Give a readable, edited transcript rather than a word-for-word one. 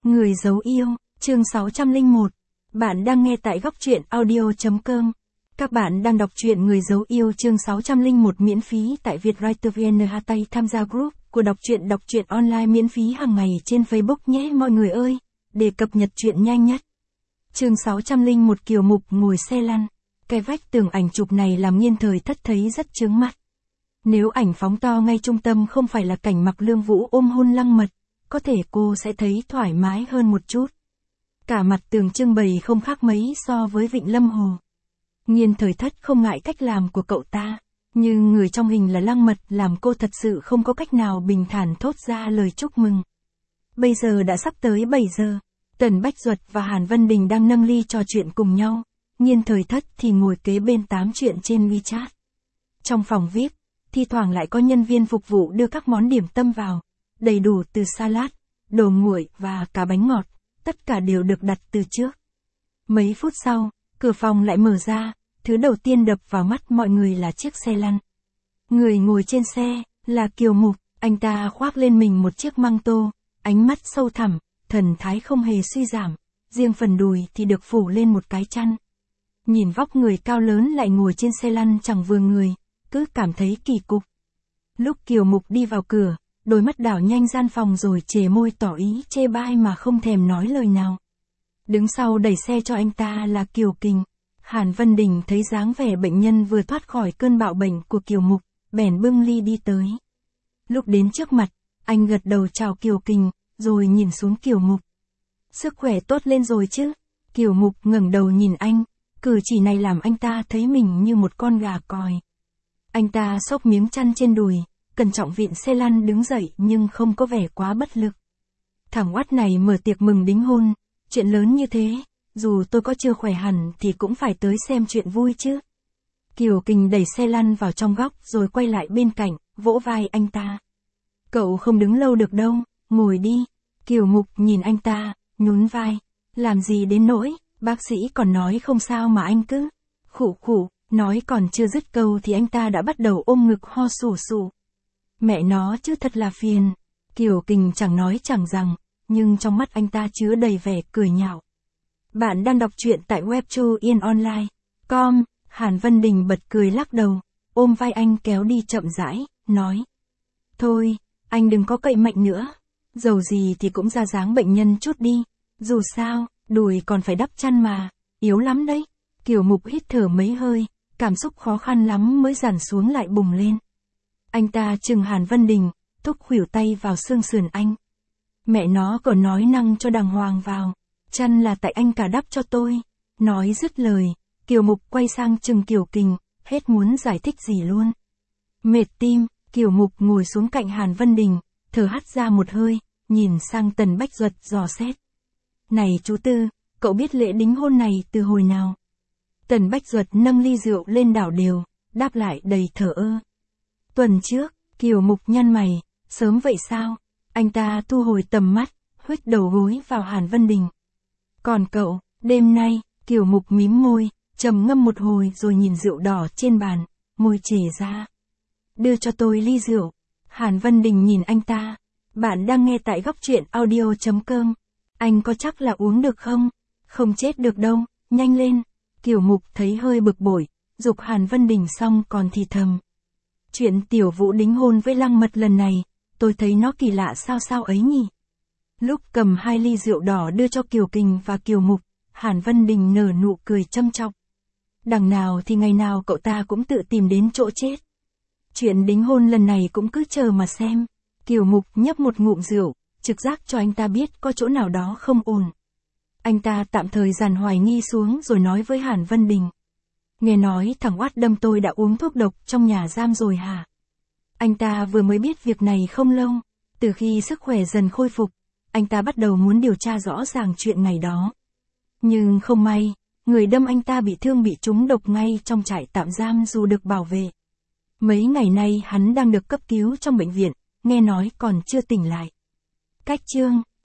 Người giấu yêu, chương 601. Bạn đang nghe tại góc truyện audio.com. Các bạn đang đọc truyện Người giấu yêu chương 601 miễn phí tại Vietwriter VN. Tham gia group của đọc truyện online miễn phí hàng ngày trên Facebook nhé mọi người ơi, để cập nhật truyện nhanh nhất. Chương 601 Kiều Mục ngồi xe lăn. Cái vách tường ảnh chụp này làm Nghiên Thời Thất thấy rất chướng mắt. Nếu ảnh phóng to ngay trung tâm không phải là cảnh Mặc Lương Vũ ôm hôn lăng mật, có thể cô sẽ thấy thoải mái hơn một chút. Cả mặt tường trưng bày không khác mấy so với Vịnh Lâm Hồ. Nghiên Thời Thất không ngại cách làm của cậu ta, nhưng người trong hình là lăng mật làm cô thật sự không có cách nào bình thản thốt ra lời chúc mừng. Bây giờ đã sắp tới 7 giờ, Tần Bách Duật và Hàn Vân Đình đang nâng ly trò chuyện cùng nhau, Nghiên Thời Thất thì ngồi kế bên tám chuyện trên WeChat. Trong phòng VIP, thi thoảng lại có nhân viên phục vụ đưa các món điểm tâm vào, đầy đủ từ salad, đồ nguội và cả bánh ngọt, tất cả đều được đặt từ trước. Mấy phút sau, cửa phòng lại mở ra, thứ đầu tiên đập vào mắt mọi người là chiếc xe lăn. Người ngồi trên xe, là Kiều Mục, anh ta khoác lên mình một chiếc măng tô, ánh mắt sâu thẳm, thần thái không hề suy giảm, riêng phần đùi thì được phủ lên một cái chăn. Nhìn vóc người cao lớn lại ngồi trên xe lăn chẳng vừa người, cứ cảm thấy kỳ cục. Lúc Kiều Mục đi vào cửa, đôi mắt đảo nhanh gian phòng rồi chề môi tỏ ý chê bai mà không thèm nói lời nào. Đứng sau đẩy xe cho anh ta là Kiều Kình. Hàn Vân Đình thấy dáng vẻ bệnh nhân vừa thoát khỏi cơn bạo bệnh của Kiều Mục, bèn bưng ly đi tới. Lúc đến trước mặt, anh gật đầu chào Kiều Kình, rồi nhìn xuống Kiều Mục. Sức khỏe tốt lên rồi chứ? Kiều Mục ngẩng đầu nhìn anh, cử chỉ này làm anh ta thấy mình như một con gà còi. Anh ta xốc miếng chăn trên đùi, cẩn trọng vịn xe lăn đứng dậy nhưng không có vẻ quá bất lực. Thằng oát này mở tiệc mừng đính hôn, chuyện lớn như thế, dù tôi có chưa khỏe hẳn thì cũng phải tới xem chuyện vui chứ. Kiều Kình đẩy xe lăn vào trong góc rồi quay lại bên cạnh, vỗ vai anh ta. Cậu không đứng lâu được đâu, ngồi đi. Kiều Mục nhìn anh ta, nhún vai. Làm gì đến nỗi, bác sĩ còn nói không sao mà anh cứ. Khụ khụ, nói còn chưa dứt câu thì anh ta đã bắt đầu ôm ngực ho sù sù. Mẹ nó chứ thật là phiền. Kiều Kình chẳng nói chẳng rằng, nhưng trong mắt anh ta chứa đầy vẻ cười nhạo. Bạn đang đọc truyện tại webtoonline.com. Hàn Vân Đình bật cười lắc đầu, ôm vai anh kéo đi chậm rãi, nói. Thôi, anh đừng có cậy mạnh nữa. Dầu gì thì cũng ra dáng bệnh nhân chút đi. Dù sao, đùi còn phải đắp chăn mà, yếu lắm đấy. Kiều Mục hít thở mấy hơi, cảm xúc khó khăn lắm mới dằn xuống lại bùng lên. Anh ta chừng Hàn Vân Đình, thúc khuỷu tay vào xương sườn anh. Mẹ nó còn nói năng cho đàng hoàng vào, chăn là tại anh cả đắp cho tôi. Nói dứt lời, Kiều Mục quay sang chừng Kiều Kình, hết muốn giải thích gì luôn. Mệt tim, Kiều Mục ngồi xuống cạnh Hàn Vân Đình, thở hắt ra một hơi, nhìn sang Tần Bách Duật dò xét. Này chú Tư, cậu biết lễ đính hôn này từ hồi nào? Tần Bách Duật nâng ly rượu lên đảo đều, đáp lại đầy thờ ơ. Tuần trước, Kiều Mục nhăn mày, sớm vậy sao? Anh ta thu hồi tầm mắt, huých đầu gối vào Hàn Vân Đình. Còn cậu, đêm nay, Kiều Mục mím môi, trầm ngâm một hồi rồi nhìn rượu đỏ trên bàn, môi chề ra. Đưa cho tôi ly rượu. Hàn Vân Đình nhìn anh ta. Bạn đang nghe tại góc truyện audio.com. Anh có chắc là uống được không? Không chết được đâu, nhanh lên. Kiều Mục thấy hơi bực bội, giục Hàn Vân Đình xong còn thì thầm. Chuyện Tiểu Vũ đính hôn với Lăng Mật lần này, tôi thấy nó kỳ lạ sao ấy nhỉ? Lúc cầm hai ly rượu đỏ đưa cho Kiều Kình và Kiều Mục, Hàn Vân Đình nở nụ cười châm chọc. Đằng nào thì ngày nào cậu ta cũng tự tìm đến chỗ chết. Chuyện đính hôn lần này cũng cứ chờ mà xem. Kiều Mục nhấp một ngụm rượu, trực giác cho anh ta biết có chỗ nào đó không ổn. Anh ta tạm thời dàn hoài nghi xuống rồi nói với Hàn Vân Đình. Nghe nói thằng oát đâm tôi đã uống thuốc độc trong nhà giam rồi hả? Anh ta vừa mới biết việc này không lâu. Từ khi sức khỏe dần khôi phục, anh ta bắt đầu muốn điều tra rõ ràng chuyện ngày đó. Nhưng không may, người đâm anh ta bị thương bị trúng độc ngay trong trại tạm giam dù được bảo vệ. Mấy ngày nay hắn đang được cấp cứu trong bệnh viện, nghe nói còn chưa tỉnh lại. Cách chương